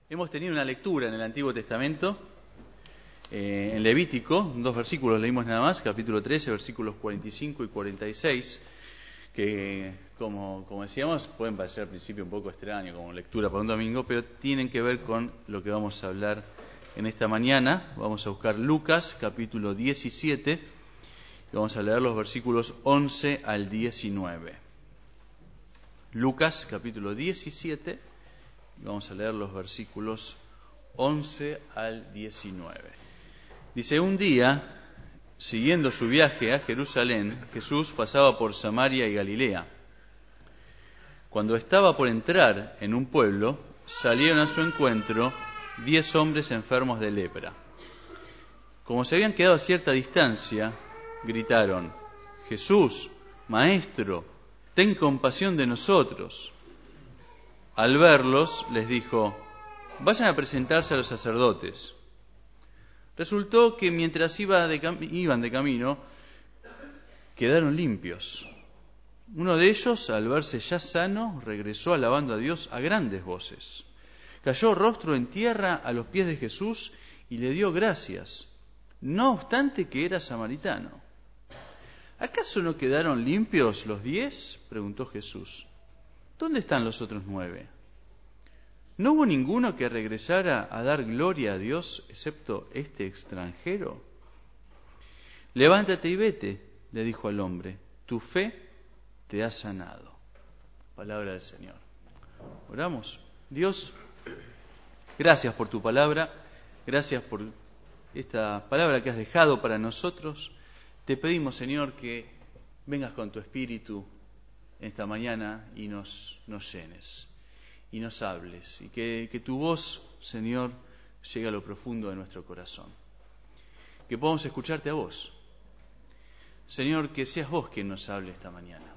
Hemos tenido una lectura en el Antiguo Testamento, en Levítico, 2 versículos leímos nada más, capítulo 13, versículos 45 y 46, que como decíamos, pueden parecer al principio un poco extraño como lectura para un domingo, pero tienen que ver con lo que vamos a hablar en esta mañana. Vamos a buscar Lucas, capítulo 17, y vamos a leer los versículos 11 al 19. Lucas, capítulo 17, y vamos a leer los versículos 11 al 19. Dice: un día, siguiendo su viaje a Jerusalén, Jesús pasaba por Samaria y Galilea. Cuando estaba por entrar en un pueblo, salieron a su encuentro 10 hombres enfermos de lepra. Como se habían quedado a cierta distancia, gritaron: Jesús, Maestro, ten compasión de nosotros. Al verlos, les dijo: vayan a presentarse a los sacerdotes. Resultó que mientras iban de camino, quedaron limpios. Uno de ellos, al verse ya sano, regresó alabando a Dios a grandes voces. Cayó rostro en tierra a los pies de Jesús y le dio gracias, no obstante que era samaritano. ¿Acaso no quedaron limpios los 10? Preguntó Jesús. ¿Dónde están los otros 9? ¿No hubo ninguno que regresara a dar gloria a Dios, excepto este extranjero? Levántate y vete, le dijo al hombre, tu fe te ha sanado. Palabra del Señor. Oramos. Dios, gracias por tu palabra, gracias por esta palabra que has dejado para nosotros. Te pedimos, Señor, que vengas con tu Espíritu esta mañana y nos llenes y nos hables, y que tu voz, Señor, llegue a lo profundo de nuestro corazón. Que podamos escucharte a vos. Señor, que seas vos quien nos hable esta mañana.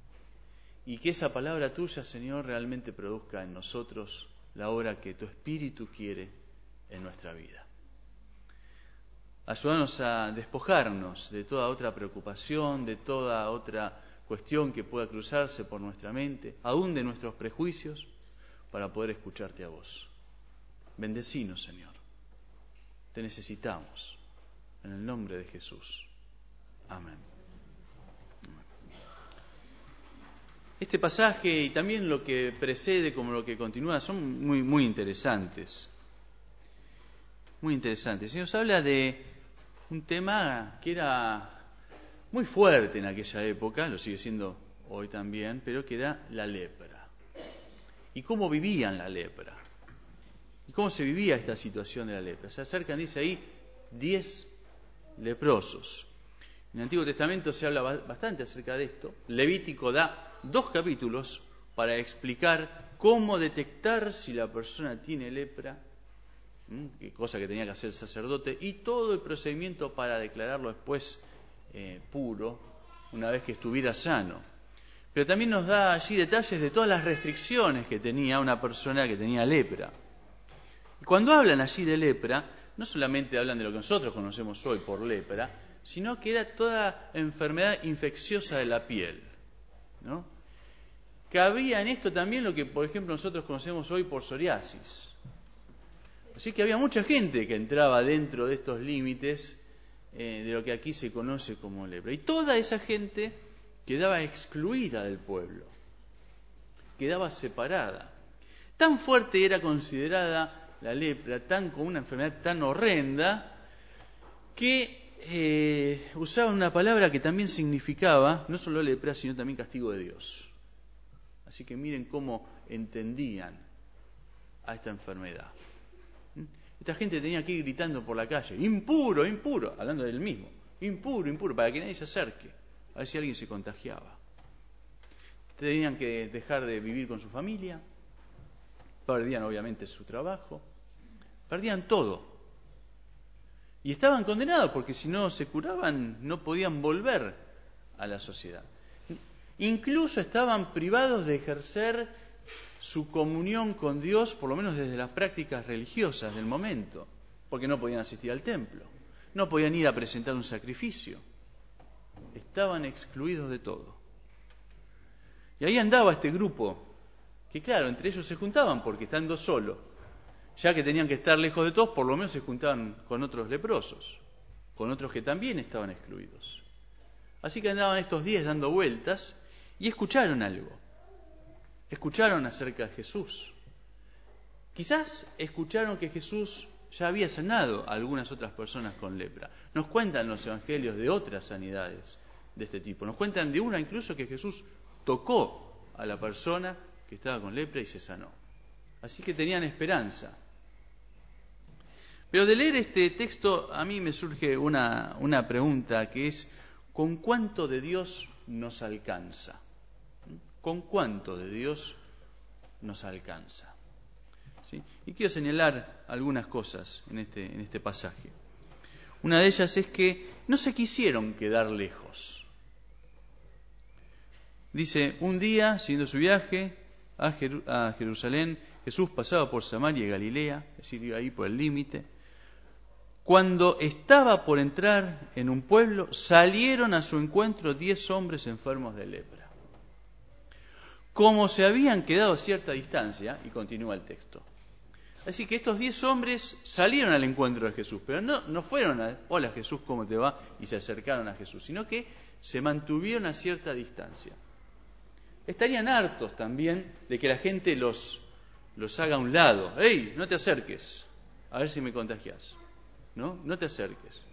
Y que esa palabra tuya, Señor, realmente produzca en nosotros la obra que tu Espíritu quiere en nuestra vida. Ayúdanos a despojarnos de toda otra preocupación, de toda otra cuestión que pueda cruzarse por nuestra mente, aún de nuestros prejuicios, para poder escucharte a vos. Bendecinos, Señor. Te necesitamos. En el nombre de Jesús. Amén. Este pasaje y también lo que precede como lo que continúa son muy interesantes. Muy interesantes. Y nos habla de un tema que era muy fuerte en aquella época, lo sigue siendo hoy también, pero que era la lepra. Y cómo vivían la lepra. Y cómo se vivía esta situación de la lepra. Se acercan, dice ahí, 10 leprosos. En el Antiguo Testamento se habla bastante acerca de esto. Levítico da 2 capítulos para explicar cómo detectar si la persona tiene lepra, cosa que tenía que hacer el sacerdote, y todo el procedimiento para declararlo después puro, una vez que estuviera sano. Pero también nos da allí detalles de todas las restricciones que tenía una persona que tenía lepra. Y cuando hablan allí de lepra, no solamente hablan de lo que nosotros conocemos hoy por lepra, sino que era toda enfermedad infecciosa de la piel, ¿no? Cabía en esto también lo que, por ejemplo, nosotros conocemos hoy por psoriasis. Así que había mucha gente que entraba dentro de estos límites de lo que aquí se conoce como lepra. Y toda esa gente quedaba excluida del pueblo, quedaba separada. Tan fuerte era considerada la lepra, como una enfermedad tan horrenda, que usaban una palabra que también significaba no solo lepra, sino también castigo de Dios. Así que miren cómo entendían a esta enfermedad. Esta gente tenía que ir gritando por la calle: impuro, impuro, hablando del mismo, impuro, impuro, para que nadie se acerque, a ver si alguien se contagiaba. Tenían que dejar de vivir con su familia, perdían obviamente su trabajo, perdían todo. Y estaban condenados porque si no se curaban no podían volver a la sociedad. Incluso estaban privados de ejercer su comunión con Dios, por lo menos desde las prácticas religiosas del momento, porque no podían asistir al templo, no podían ir a presentar un sacrificio. Estaban excluidos de todo. Y ahí andaba este grupo, que claro, entre ellos se juntaban porque estando solo, ya que tenían que estar lejos de todos, por lo menos se juntaban con otros leprosos, con otros que también estaban excluidos. Así que andaban estos 10 dando vueltas y escucharon algo. Escucharon acerca de Jesús. Quizás escucharon que Jesús ya había sanado a algunas otras personas con lepra. Nos cuentan los evangelios de otras sanidades de este tipo. Nos cuentan de una incluso que Jesús tocó a la persona que estaba con lepra y se sanó. Así que tenían esperanza. Pero de leer este texto a mí me surge una pregunta que es: ¿con cuánto de Dios nos alcanza? ¿Con cuánto de Dios nos alcanza? ¿Sí? Y quiero señalar algunas cosas en este pasaje. Una de ellas es que no se quisieron quedar lejos. Dice: un día, siguiendo su viaje a Jerusalén, Jesús pasaba por Samaria y Galilea, es decir, iba ahí por el límite. Cuando estaba por entrar en un pueblo, salieron a su encuentro 10 hombres enfermos de lepra. Como se habían quedado a cierta distancia, y continúa el texto. Así que estos 10 hombres salieron al encuentro de Jesús, pero no fueron a: hola Jesús, ¿cómo te va? Y se acercaron a Jesús, sino que se mantuvieron a cierta distancia. Estarían hartos también de que la gente los haga a un lado. ¡Ey, no te acerques! A ver si me contagias. No te acerques.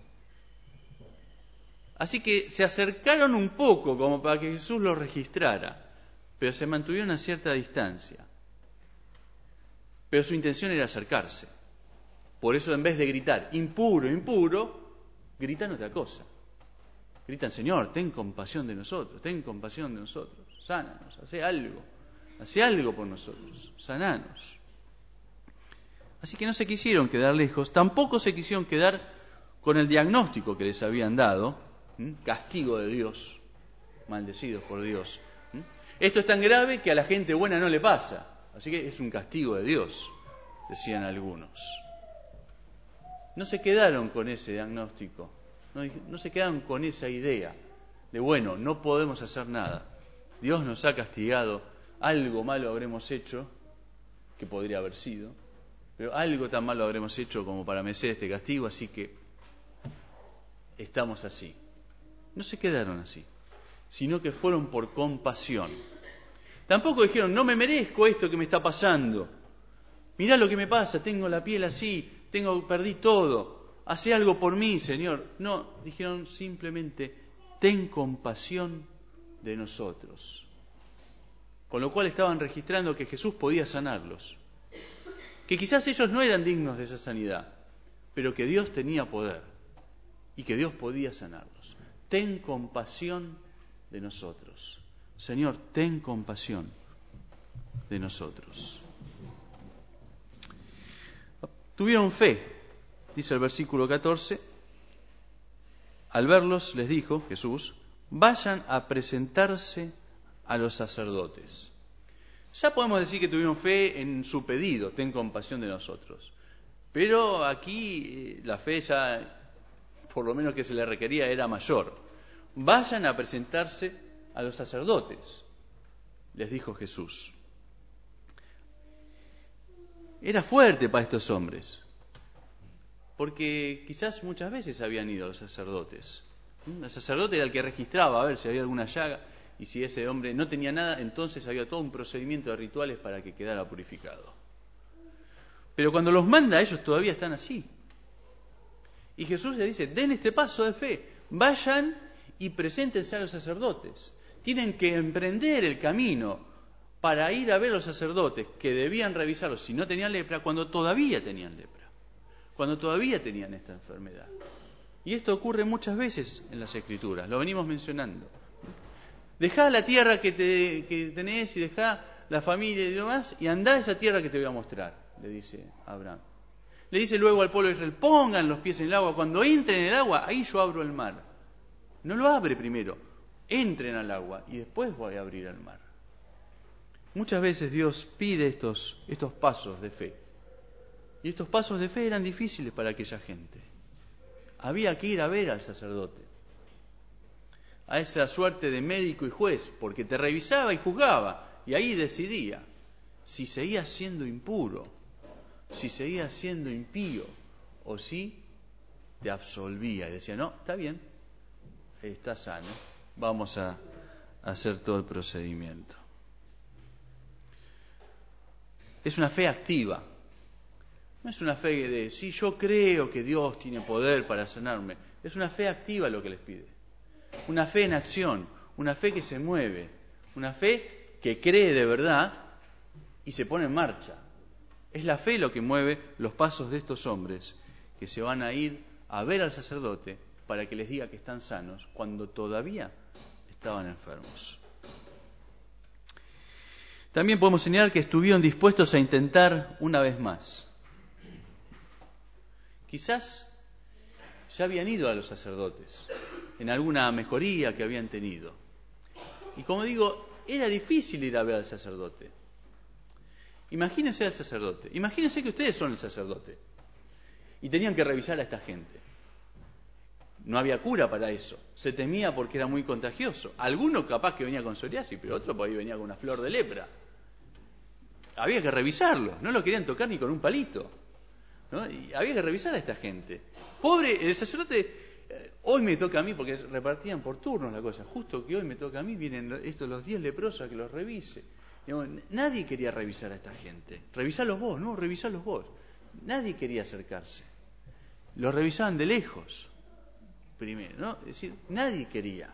Así que se acercaron un poco como para que Jesús los registrara, pero se mantuvieron a cierta distancia. Pero su intención era acercarse. Por eso, en vez de gritar impuro, impuro, gritan otra cosa. Gritan: Señor, ten compasión de nosotros, sánanos, haz algo por nosotros, sananos. Así que no se quisieron quedar lejos, tampoco se quisieron quedar con el diagnóstico que les habían dado: castigo de Dios, maldecidos por Dios. Esto es tan grave que a la gente buena no le pasa, así que es un castigo de Dios, decían algunos. No se quedaron con ese diagnóstico, no se quedaron con esa idea de: bueno, no podemos hacer nada, Dios nos ha castigado, algo malo habremos hecho, que podría haber sido, pero algo tan malo habremos hecho como para merecer este castigo, así que estamos así. No se quedaron así, sino que fueron por compasión. Tampoco dijeron: no me merezco esto que me está pasando, mirá lo que me pasa, tengo la piel así, perdí todo, hace algo por mí, Señor. No, dijeron simplemente: ten compasión de nosotros. Con lo cual estaban registrando que Jesús podía sanarlos, que quizás ellos no eran dignos de esa sanidad, pero que Dios tenía poder y que Dios podía sanarlos. Ten compasión de nosotros. Señor, ten compasión de nosotros. Tuvieron fe, dice el versículo 14. Al verlos les dijo Jesús: vayan a presentarse a los sacerdotes. Ya podemos decir que tuvieron fe en su pedido: ten compasión de nosotros. Pero aquí la fe ya, por lo menos que se le requería, era mayor. Vayan a presentarse a los sacerdotes, les dijo Jesús. Era fuerte para estos hombres, porque quizás muchas veces habían ido a los sacerdotes. El sacerdote era el que registraba a ver si había alguna llaga, y si ese hombre no tenía nada, entonces había todo un procedimiento de rituales para que quedara purificado. Pero cuando los manda, ellos todavía están así. Y Jesús les dice: den este paso de fe, vayan y preséntense a los sacerdotes. Tienen que emprender el camino para ir a ver a los sacerdotes, que debían revisarlos si no tenían lepra, cuando todavía tenían lepra, cuando todavía tenían esta enfermedad. Y esto ocurre muchas veces en las Escrituras, lo venimos mencionando. Dejá la tierra que tenés y dejá la familia y demás, y andá a esa tierra que te voy a mostrar, le dice Abraham. Le dice luego al pueblo de Israel: pongan los pies en el agua, cuando entren en el agua, ahí yo abro el mar. No lo abre primero, entren al agua y después voy a abrir el mar. Muchas veces Dios pide estos pasos de fe. Y estos pasos de fe eran difíciles para aquella gente. Había que ir a ver al sacerdote, a esa suerte de médico y juez, porque te revisaba y juzgaba, y ahí decidía si seguías siendo impuro, si seguías siendo impío o si te absolvía. Y decía, no, está bien, está sano, vamos a hacer todo el procedimiento. Es una fe activa. No es una fe de, sí, yo creo que Dios tiene poder para sanarme. Es una fe activa lo que les pide. Una fe en acción, una fe que se mueve, una fe que cree de verdad y se pone en marcha. Es la fe lo que mueve los pasos de estos hombres que se van a ir a ver al sacerdote para que les diga que están sanos cuando todavía estaban enfermos. También podemos señalar que estuvieron dispuestos a intentar una vez más. Quizás ya habían ido a los sacerdotes en alguna mejoría que habían tenido. Y como digo, era difícil ir a ver al sacerdote. Imagínense al sacerdote. Imagínense que ustedes son el sacerdote y tenían que revisar a esta gente. No había cura para eso. Se temía porque era muy contagioso. Alguno capaz que venía con psoriasis, pero otro por ahí venía con una flor de lepra. Había que revisarlo. No lo querían tocar ni con un palito, ¿no? Y había que revisar a esta gente. Pobre, el sacerdote, hoy me toca a mí, porque repartían por turnos la cosa. Justo que hoy me toca a mí, vienen los 10 leprosos a que los revise. Digamos, nadie quería revisar a esta gente. Revisalos vos, no, revisalos vos. Nadie quería acercarse. Los revisaban de lejos. Primero, ¿no? Es decir, nadie quería.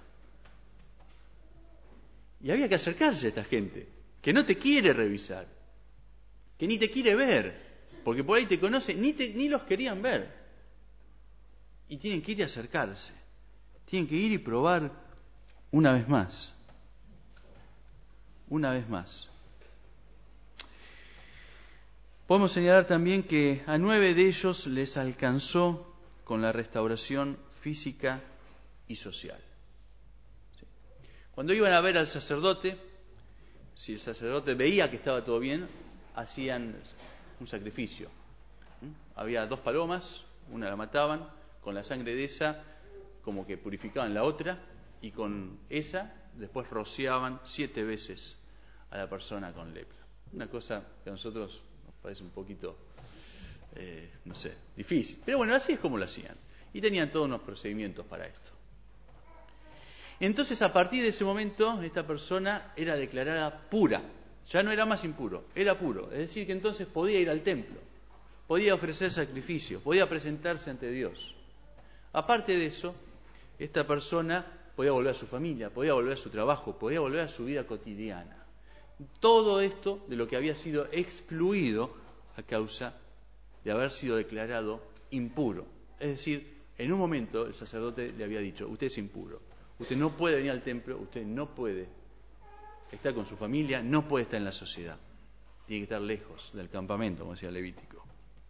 Y había que acercarse a esta gente, que no te quiere revisar, que ni te quiere ver, porque por ahí te conoce, ni los querían ver. Y tienen que ir a acercarse, tienen que ir y probar una vez más. Una vez más. Podemos señalar también que a 9 de ellos les alcanzó con la restauración física y social. ¿Sí? Cuando iban a ver al sacerdote, si el sacerdote veía que estaba todo bien, hacían un sacrificio. Había 2 palomas, una la mataban, con la sangre de esa como que purificaban la otra, y con esa después rociaban 7 veces a la persona con lepra. Una cosa que a nosotros nos parece un poquito, difícil. Pero bueno, así es como lo hacían. Y tenían todos unos procedimientos para esto. Entonces, a partir de ese momento, esta persona era declarada pura. Ya no era más impuro, era puro. Es decir, que entonces podía ir al templo, podía ofrecer sacrificios, podía presentarse ante Dios. Aparte de eso, esta persona podía volver a su familia, podía volver a su trabajo, podía volver a su vida cotidiana. Todo esto de lo que había sido excluido a causa de haber sido declarado impuro. Es decir, en un momento el sacerdote le había dicho, usted es impuro, usted no puede venir al templo, usted no puede estar con su familia, no puede estar en la sociedad. Tiene que estar lejos del campamento, como decía Levítico.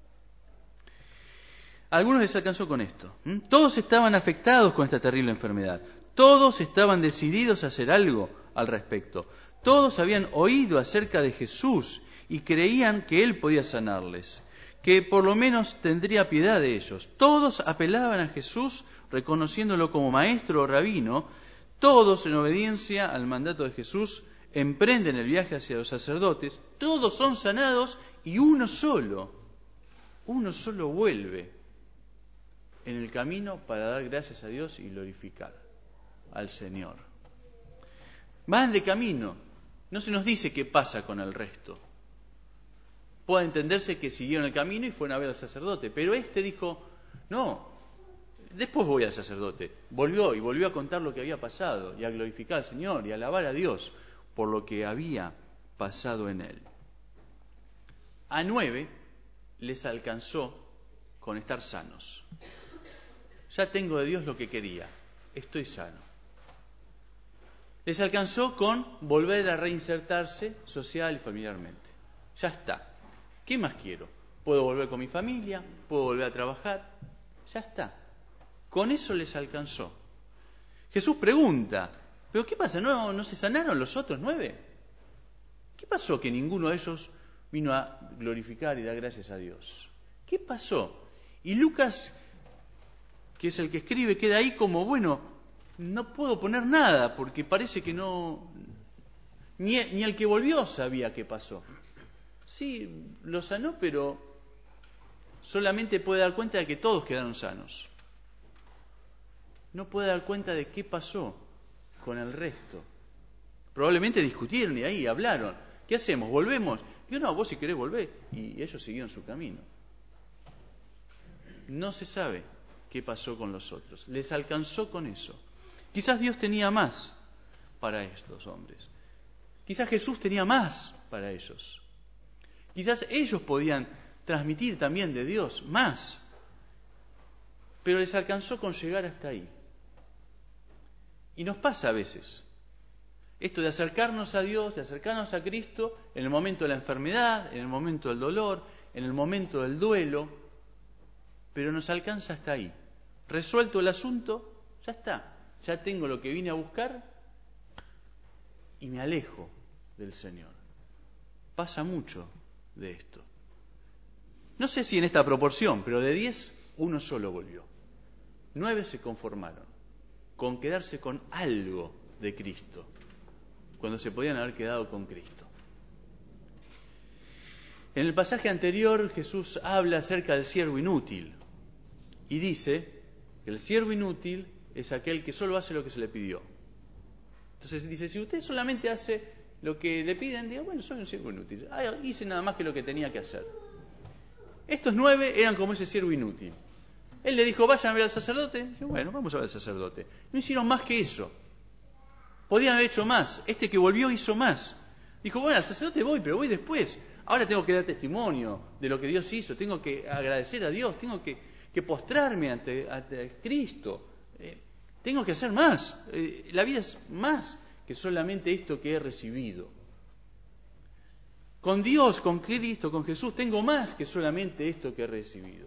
A algunos les alcanzó con esto. Todos estaban afectados con esta terrible enfermedad. Todos estaban decididos a hacer algo al respecto. Todos habían oído acerca de Jesús y creían que Él podía sanarles, que por lo menos tendría piedad de ellos. Todos apelaban a Jesús reconociéndolo como maestro o rabino. Todos, en obediencia al mandato de Jesús, emprenden el viaje hacia los sacerdotes. Todos son sanados y uno solo vuelve en el camino para dar gracias a Dios y glorificar al Señor. Van de camino. No se nos dice qué pasa con el resto. Puede entenderse que siguieron el camino y fueron a ver al sacerdote, pero este dijo, no, después voy al sacerdote. Volvió a contar lo que había pasado y a glorificar al Señor y a alabar a Dios por lo que había pasado en él. A 9 les alcanzó con estar sanos. Ya tengo de Dios lo que quería, estoy sano. Les alcanzó con volver a reinsertarse social y familiarmente. Ya está. ¿Qué más quiero? Puedo volver con mi familia, puedo volver a trabajar. Ya está. Con eso les alcanzó. Jesús pregunta, ¿pero qué pasa? ¿No se sanaron los otros 9? ¿Qué pasó que ninguno de ellos vino a glorificar y dar gracias a Dios? ¿Qué pasó? Y Lucas, que es el que escribe, queda ahí como, bueno, no puedo poner nada, porque parece que no... Ni el que volvió sabía qué pasó. Sí, lo sanó, pero solamente puede dar cuenta de que todos quedaron sanos. No puede dar cuenta de qué pasó con el resto. Probablemente discutieron y ahí hablaron. ¿Qué hacemos? ¿Volvemos? Yo no, vos si querés volver. Y ellos siguieron su camino. No se sabe qué pasó con los otros. Les alcanzó con eso. Quizás Dios tenía más para estos hombres. Quizás Jesús tenía más para ellos. Quizás ellos podían transmitir también de Dios más. Pero les alcanzó con llegar hasta ahí. Y nos pasa a veces. Esto de acercarnos a Dios, de acercarnos a Cristo, en el momento de la enfermedad, en el momento del dolor, en el momento del duelo, pero nos alcanza hasta ahí. Resuelto el asunto, ya está. Ya tengo lo que vine a buscar y me alejo del Señor. Pasa mucho de esto. No sé si en esta proporción, pero de 10, uno solo volvió. 9 se conformaron con quedarse con algo de Cristo, cuando se podían haber quedado con Cristo. En el pasaje anterior Jesús habla acerca del siervo inútil y dice que el siervo inútil es aquel que solo hace lo que se le pidió. Entonces dice, si usted solamente hace lo que le piden, diga, bueno, soy un siervo inútil, hice nada más que lo que tenía que hacer. Estos 9 eran como ese siervo inútil. Él le dijo, vayan a ver al sacerdote. Dije, bueno, vamos a ver al sacerdote. No hicieron más que eso. Podían haber hecho más. Este que volvió hizo más. Dijo, bueno, al sacerdote voy, pero voy después. Ahora tengo que dar testimonio de lo que Dios hizo. Tengo que agradecer a Dios. Tengo que postrarme ante Cristo. Tengo que hacer más. La vida es más que solamente esto que he recibido. Con Dios, con Cristo, con Jesús, tengo más que solamente esto que he recibido.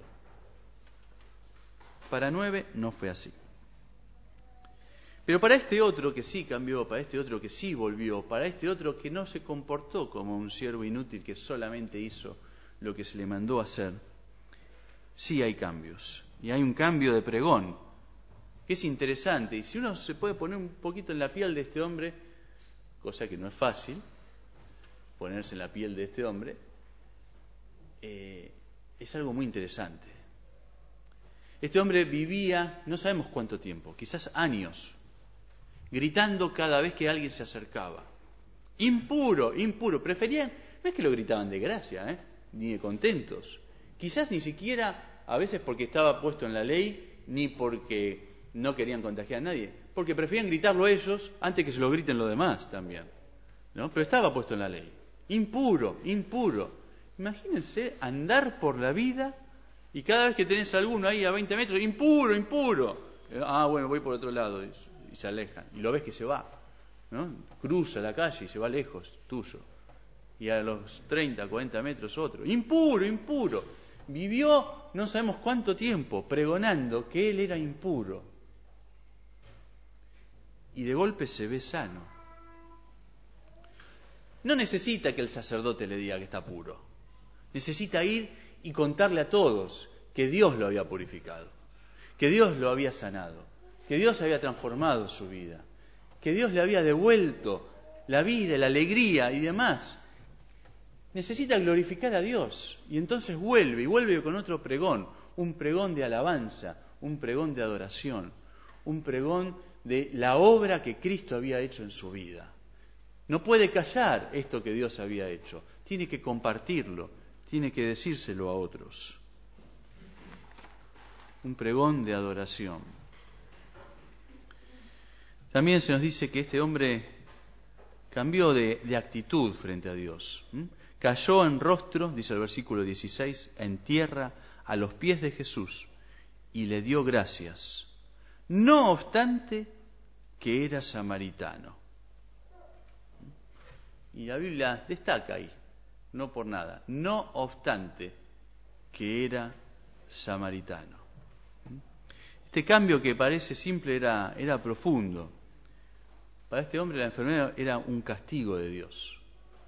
Para 9 no fue así. Pero para este otro que sí cambió, para este otro que sí volvió, para este otro que no se comportó como un siervo inútil que solamente hizo lo que se le mandó hacer, sí hay cambios. Y hay un cambio de pregón, que es interesante. Y si uno se puede poner un poquito en la piel de este hombre, cosa que no es fácil, ponerse en la piel de este hombre, es algo muy interesante. Este hombre vivía, no sabemos cuánto tiempo, quizás años, gritando cada vez que alguien se acercaba. Impuro, impuro. Preferían, no es que lo gritaban de gracia, ni de contentos. Quizás ni siquiera, a veces porque estaba puesto en la ley, ni porque no querían contagiar a nadie, porque preferían gritarlo ellos antes que se lo griten los demás también, ¿no? Pero estaba puesto en la ley. Impuro, impuro. Imagínense andar por la vida y cada vez que tenés a alguno ahí a 20 metros, impuro, impuro. Bueno, voy por otro lado. Y se alejan. Y lo ves que se va, ¿no? Cruza la calle y se va lejos, tuyo. Y a los 30, 40 metros otro. Impuro, impuro. Vivió no sabemos cuánto tiempo pregonando que él era impuro. Y de golpe se ve sano. No necesita que el sacerdote le diga que está puro. Necesita ir y contarle a todos que Dios lo había purificado, que Dios lo había sanado, que Dios había transformado su vida, que Dios le había devuelto la vida, la alegría y demás. Necesita glorificar a Dios y entonces vuelve, y vuelve con otro pregón, un pregón de alabanza, un pregón de adoración, un pregón de la obra que Cristo había hecho en su vida. No puede callar esto que Dios había hecho, tiene que compartirlo, tiene que decírselo a otros. Un pregón de adoración. También se nos dice que este hombre cambió de actitud frente a Dios. Cayó en rostro, dice el versículo 16, en tierra a los pies de Jesús y le dio gracias, no obstante que era samaritano. Y la Biblia destaca ahí, no por nada, no obstante que era samaritano. Este cambio que parece simple era profundo. Para este hombre la enfermedad era un castigo de Dios.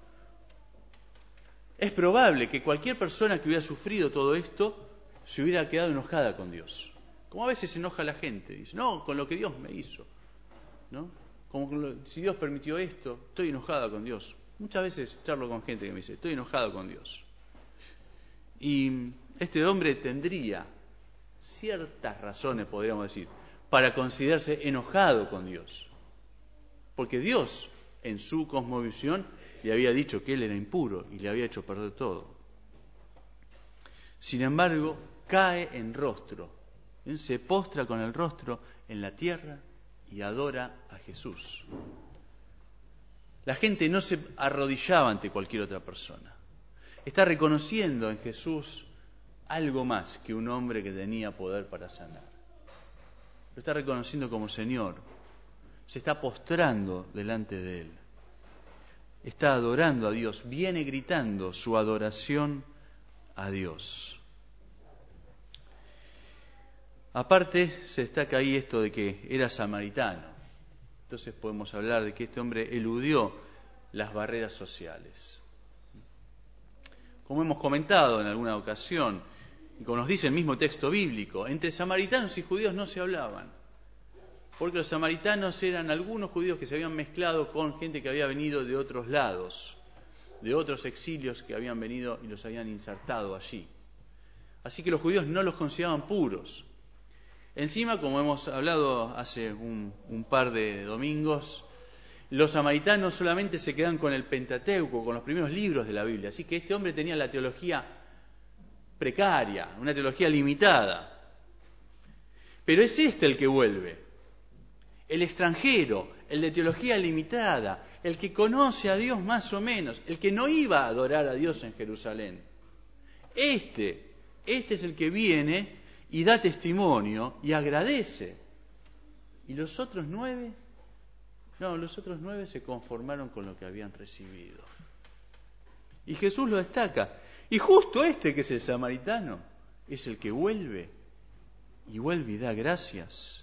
Es probable que cualquier persona que hubiera sufrido todo esto se hubiera quedado enojada con Dios. Como a veces se enoja la gente, dice, no, con lo que Dios me hizo, ¿no? Como si Dios permitió esto, estoy enojada con Dios. Muchas veces charlo con gente que me dice, estoy enojado con Dios. Y este hombre tendría ciertas razones, podríamos decir, para considerarse enojado con Dios. Porque Dios, en su cosmovisión, le había dicho que él era impuro y le había hecho perder todo. Sin embargo, cae en rostro, se postra con el rostro en la tierra y adora a Jesús. La gente no se arrodillaba ante cualquier otra persona. Está reconociendo en Jesús algo más que un hombre que tenía poder para sanar. Lo está reconociendo como Señor. Se está postrando delante de Él. Está adorando a Dios. Viene gritando su adoración a Dios. Aparte, se destaca ahí esto de que era samaritano. Entonces podemos hablar de que este hombre eludió las barreras sociales. Como hemos comentado en alguna ocasión, y como nos dice el mismo texto bíblico, entre samaritanos y judíos no se hablaban. Porque los samaritanos eran algunos judíos que se habían mezclado con gente que había venido de otros lados, de otros exilios que habían venido y los habían insertado allí. Así que los judíos no los consideraban puros. Encima, como hemos hablado hace un par de domingos, los samaritanos solamente se quedan con el Pentateuco, con los primeros libros de la Biblia. Así que este hombre tenía la teología precaria, una teología limitada. Pero es este el que vuelve, el extranjero, el de teología limitada, el que conoce a Dios más o menos, el que no iba a adorar a Dios en Jerusalén. Este es el que viene y da testimonio y agradece. ¿Y los otros 9? No, los otros 9 se conformaron con lo que habían recibido. Y Jesús lo destaca. Y justo este que es el samaritano es el que vuelve y da gracias.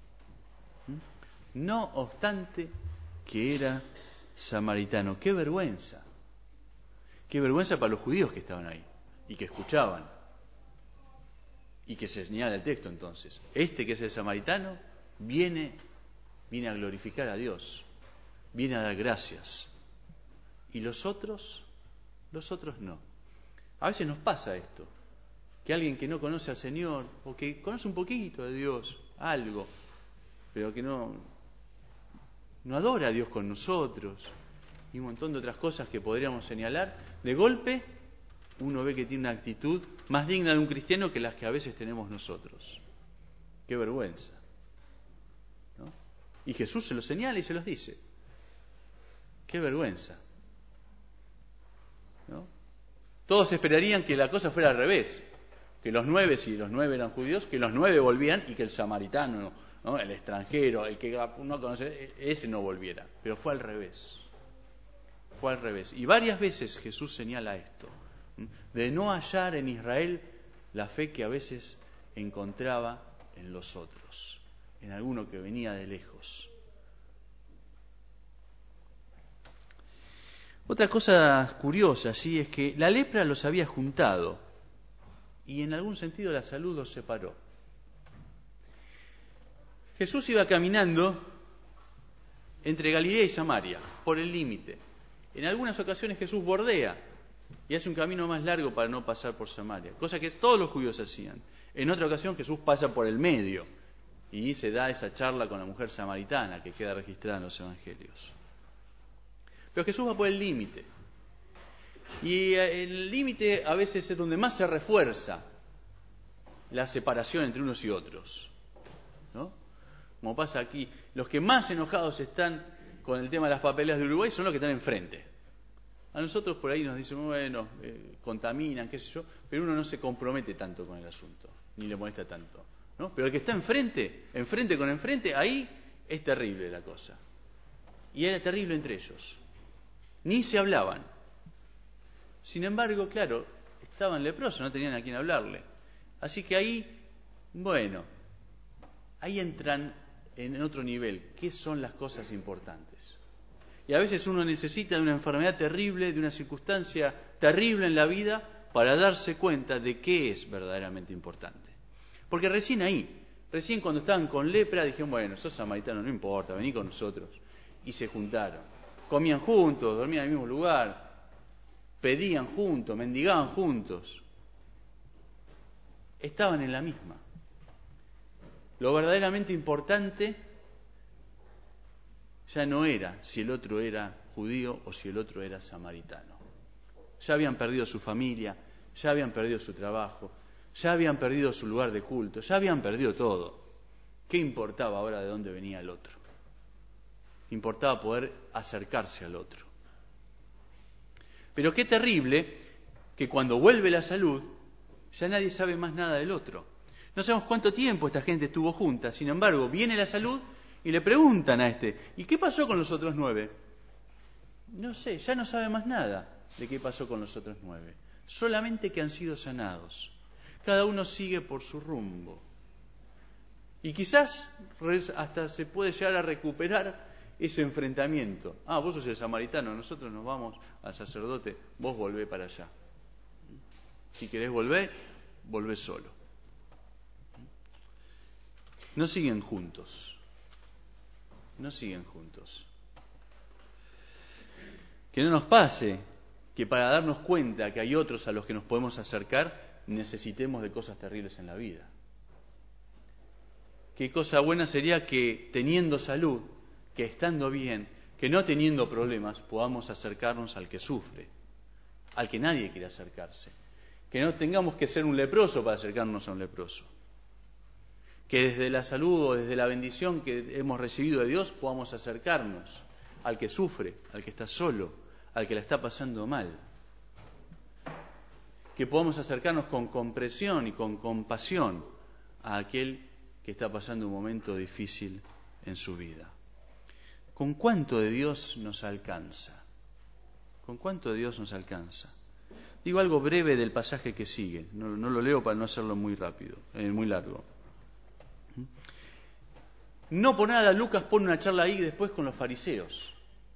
No obstante que era samaritano. ¡Qué vergüenza! ¡Qué vergüenza para los judíos que estaban ahí y que escuchaban! Y que se señala el texto entonces. Este que es el samaritano viene a glorificar a Dios, viene a dar gracias. ¿Y los otros? Los otros no. A veces nos pasa esto, que alguien que no conoce al Señor, o que conoce un poquito de Dios, algo, pero que no adora a Dios con nosotros, y un montón de otras cosas que podríamos señalar, de golpe uno ve que tiene una actitud más digna de un cristiano que las que a veces tenemos nosotros. ¡Qué vergüenza! ¿No? Y Jesús se los señala y se los dice. ¡Qué vergüenza! ¿No? Todos esperarían que la cosa fuera al revés, que los 9, si los 9 eran judíos, que los 9 volvían y que el samaritano, ¿no? El extranjero, el que no conoce, ese no volviera. Pero fue al revés. Fue al revés. Y varias veces Jesús señala esto, de no hallar en Israel la fe que a veces encontraba en los otros, en alguno que venía de lejos. Otra cosa curiosa allí es que la lepra los había juntado y en algún sentido la salud los separó. Jesús iba caminando entre Galilea y Samaria, por el límite. En algunas ocasiones Jesús bordea y hace un camino más largo para no pasar por Samaria, cosa que todos los judíos hacían. En otra ocasión Jesús pasa por el medio y se da esa charla con la mujer samaritana que queda registrada en los evangelios. Pero Jesús va por el límite. Y en el límite a veces es donde más se refuerza la separación entre unos y otros, ¿no? Como pasa aquí, los que más enojados están con el tema de las papeleras de Uruguay son los que están enfrente. A nosotros por ahí nos dicen, bueno, contaminan, qué sé yo, pero uno no se compromete tanto con el asunto, ni le molesta tanto, ¿no? Pero el que está enfrente con enfrente, ahí es terrible la cosa. Y era terrible entre ellos. Ni se hablaban. Sin embargo, claro, estaban leprosos, no tenían a quién hablarle. Así que ahí, bueno, ahí entran en otro nivel. ¿Qué son las cosas importantes? Y a veces uno necesita de una enfermedad terrible, de una circunstancia terrible en la vida, para darse cuenta de qué es verdaderamente importante. Porque recién cuando estaban con lepra, dijeron, bueno, sos samaritano, no importa, vení con nosotros. Y se juntaron. Comían juntos, dormían en el mismo lugar, pedían juntos, mendigaban juntos. estaban en la misma. Lo verdaderamente importante ya no era si el otro era judío o si el otro era samaritano. Ya habían perdido su familia, ya habían perdido su trabajo, ya habían perdido su lugar de culto, ya habían perdido todo. ¿Qué importaba ahora de dónde venía el otro? Importaba poder acercarse al otro. Pero qué terrible que cuando vuelve la salud, ya nadie sabe más nada del otro. No sabemos cuánto tiempo esta gente estuvo junta, sin embargo, viene la salud y le preguntan a ¿y qué pasó con los otros 9? No sé, ya no sabe más nada de qué pasó con los otros 9. Solamente que han sido sanados. Cada uno sigue por su rumbo. Y quizás hasta se puede llegar a recuperar ese enfrentamiento. Vos sos el samaritano, nosotros nos vamos al sacerdote, vos volvé para allá. Si querés volver, volvé solo. No siguen juntos. No siguen juntos. Que no nos pase que para darnos cuenta que hay otros a los que nos podemos acercar, necesitemos de cosas terribles en la vida. Qué cosa buena sería que teniendo salud, que estando bien, que no teniendo problemas, podamos acercarnos al que sufre, al que nadie quiere acercarse. Que no tengamos que ser un leproso para acercarnos a un leproso. Que desde la salud o desde la bendición que hemos recibido de Dios podamos acercarnos al que sufre, al que está solo, al que la está pasando mal. Que podamos acercarnos con comprensión y con compasión a aquel que está pasando un momento difícil en su vida. ¿Con cuánto de Dios nos alcanza? ¿Con cuánto de Dios nos alcanza? Digo algo breve del pasaje que sigue, no lo leo para no hacerlo muy rápido, muy largo. No por nada Lucas pone una charla ahí después con los fariseos.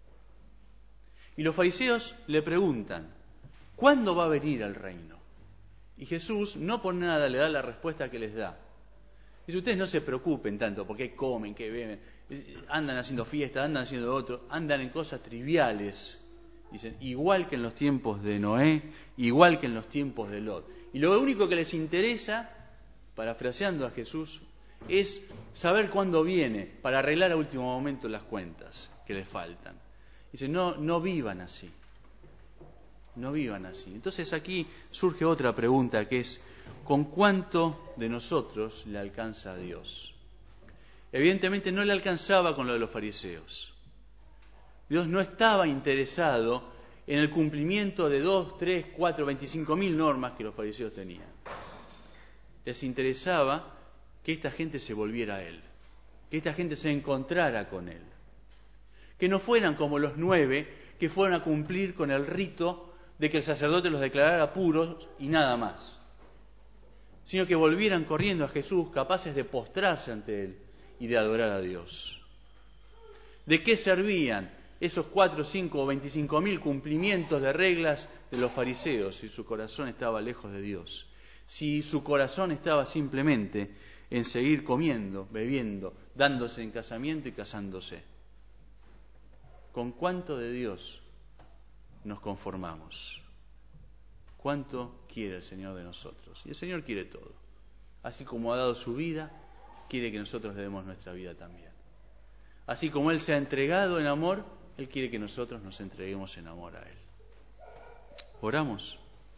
Y los fariseos le preguntan, ¿cuándo va a venir el reino? Y Jesús no por nada le da la respuesta que les da. Dice, ustedes no se preocupen tanto porque comen, que beben, andan haciendo fiestas, andan haciendo otro, andan en cosas triviales. Dicen, igual que en los tiempos de Noé, igual que en los tiempos de Lot. Y lo único que les interesa, parafraseando a Jesús, es saber cuándo viene para arreglar a último momento las cuentas que les faltan. Dice, no vivan así. No vivan así. Entonces aquí surge otra pregunta que es, ¿con cuánto de nosotros le alcanza a Dios? Evidentemente no le alcanzaba con lo de los fariseos. Dios no estaba interesado en el cumplimiento de 2, 3, 4, 25.000 normas que los fariseos tenían. Les interesaba que esta gente se volviera a Él, que esta gente se encontrara con Él. Que no fueran como los 9 que fueron a cumplir con el rito de que el sacerdote los declarara puros y nada más. Sino que volvieran corriendo a Jesús, capaces de postrarse ante Él y de adorar a Dios. ¿De qué servían esos 4, 5 o 25.000 cumplimientos de reglas de los fariseos si su corazón estaba lejos de Dios? Si su corazón estaba simplemente en seguir comiendo, bebiendo, dándose en casamiento y casándose. ¿Con cuánto de Dios nos conformamos? ¿Cuánto quiere el Señor de nosotros? Y el Señor quiere todo. Así como ha dado su vida, quiere que nosotros le demos nuestra vida también. Así como Él se ha entregado en amor, Él quiere que nosotros nos entreguemos en amor a Él. Oramos.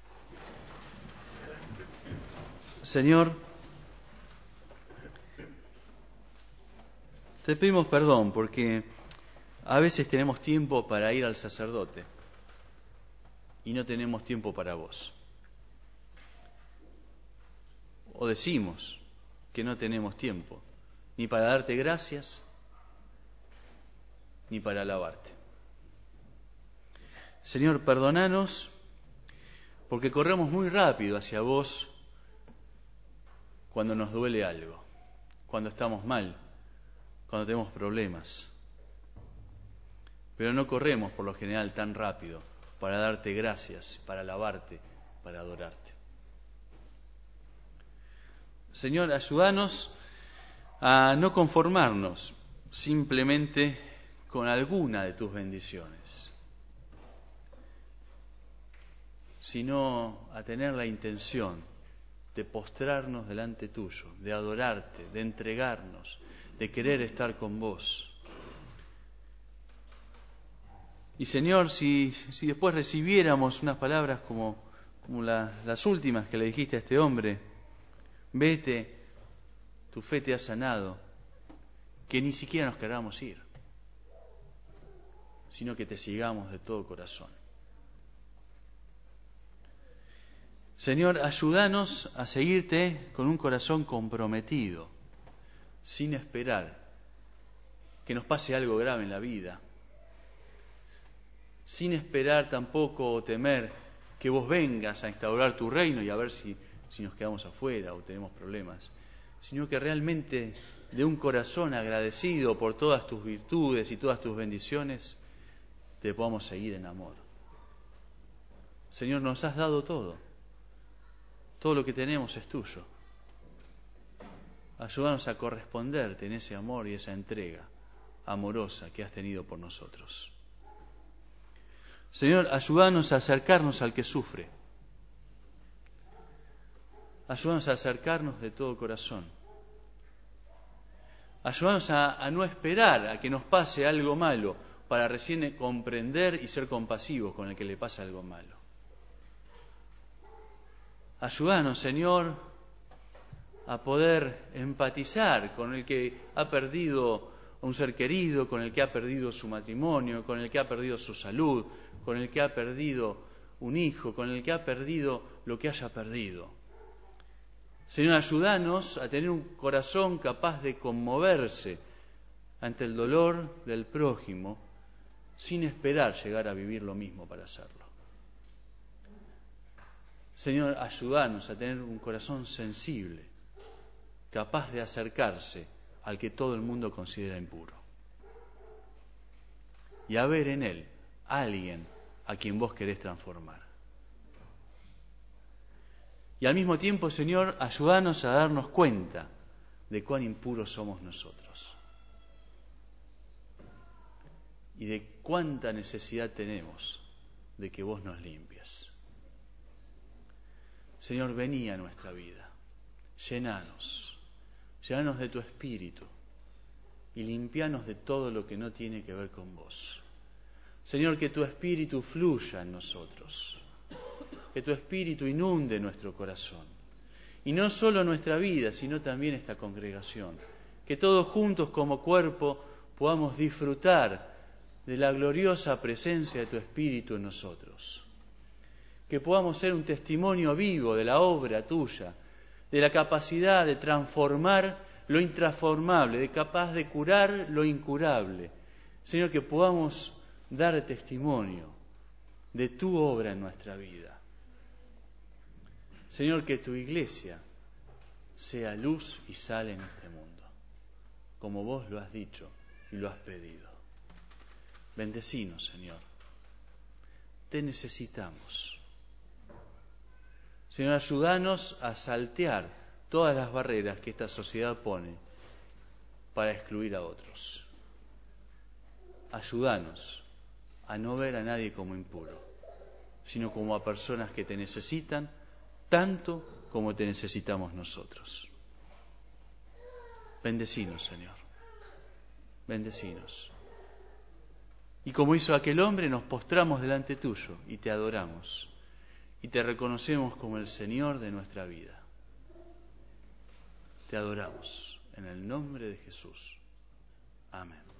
Señor, te pedimos perdón porque a veces tenemos tiempo para ir al sacerdote y no tenemos tiempo para vos. O decimos que no tenemos tiempo ni para darte gracias ni para alabarte. Señor, perdónanos porque corremos muy rápido hacia vos cuando nos duele algo, cuando estamos mal, cuando tenemos problemas. Pero no corremos por lo general tan rápido para darte gracias, para alabarte, para adorarte. Señor, ayúdanos a no conformarnos simplemente con alguna de tus bendiciones, sino a tener la intención de postrarnos delante tuyo, de adorarte, de entregarnos, de querer estar con vos. Y Señor, si después recibiéramos unas palabras como las últimas que le dijiste a este hombre, vete, tu fe te ha sanado, que ni siquiera nos queramos ir, sino que te sigamos de todo corazón. Señor, ayúdanos a seguirte con un corazón comprometido, sin esperar que nos pase algo grave en la vida, sin esperar tampoco o temer que vos vengas a instaurar tu reino y a ver si nos quedamos afuera o tenemos problemas, sino que realmente de un corazón agradecido por todas tus virtudes y todas tus bendiciones, te podamos seguir en amor. Señor, nos has dado todo. Todo lo que tenemos es tuyo. Ayúdanos a corresponderte en ese amor y esa entrega amorosa que has tenido por nosotros. Señor, ayúdanos a acercarnos al que sufre. Ayúdanos a acercarnos de todo corazón. Ayúdanos a no esperar a que nos pase algo malo para recién comprender y ser compasivos con el que le pasa algo malo. Ayúdanos, Señor, a poder empatizar con el que ha perdido a un ser querido, con el que ha perdido su matrimonio, con el que ha perdido su salud, con el que ha perdido un hijo, con el que ha perdido lo que haya perdido. Señor, ayúdanos a tener un corazón capaz de conmoverse ante el dolor del prójimo, sin esperar llegar a vivir lo mismo para hacerlo. Señor, ayúdanos a tener un corazón sensible, capaz de acercarse al que todo el mundo considera impuro, y a ver en él a alguien a quien vos querés transformar. Y al mismo tiempo, Señor, ayúdanos a darnos cuenta de cuán impuros somos nosotros y de cuánta necesidad tenemos de que vos nos limpies. Señor, vení a nuestra vida, llénanos de tu espíritu y limpianos de todo lo que no tiene que ver con vos. Señor, que tu espíritu fluya en nosotros, que tu espíritu inunde nuestro corazón, y no solo nuestra vida, sino también esta congregación, que todos juntos como cuerpo podamos disfrutar de la gloriosa presencia de tu espíritu en nosotros. Que podamos ser un testimonio vivo de la obra tuya, de la capacidad de transformar lo intransformable, de capaz de curar lo incurable. Señor, que podamos dar testimonio de tu obra en nuestra vida. Señor, que tu iglesia sea luz y sal en este mundo, como vos lo has dicho y lo has pedido. Bendecinos, Señor. Te necesitamos. Señor, ayúdanos a saltear todas las barreras que esta sociedad pone para excluir a otros. Ayúdanos a no ver a nadie como impuro, sino como a personas que te necesitan tanto como te necesitamos nosotros. Bendecinos, Señor. Bendecinos. Y como hizo aquel hombre, nos postramos delante tuyo y te adoramos. Y te reconocemos como el Señor de nuestra vida. Te adoramos en el nombre de Jesús. Amén.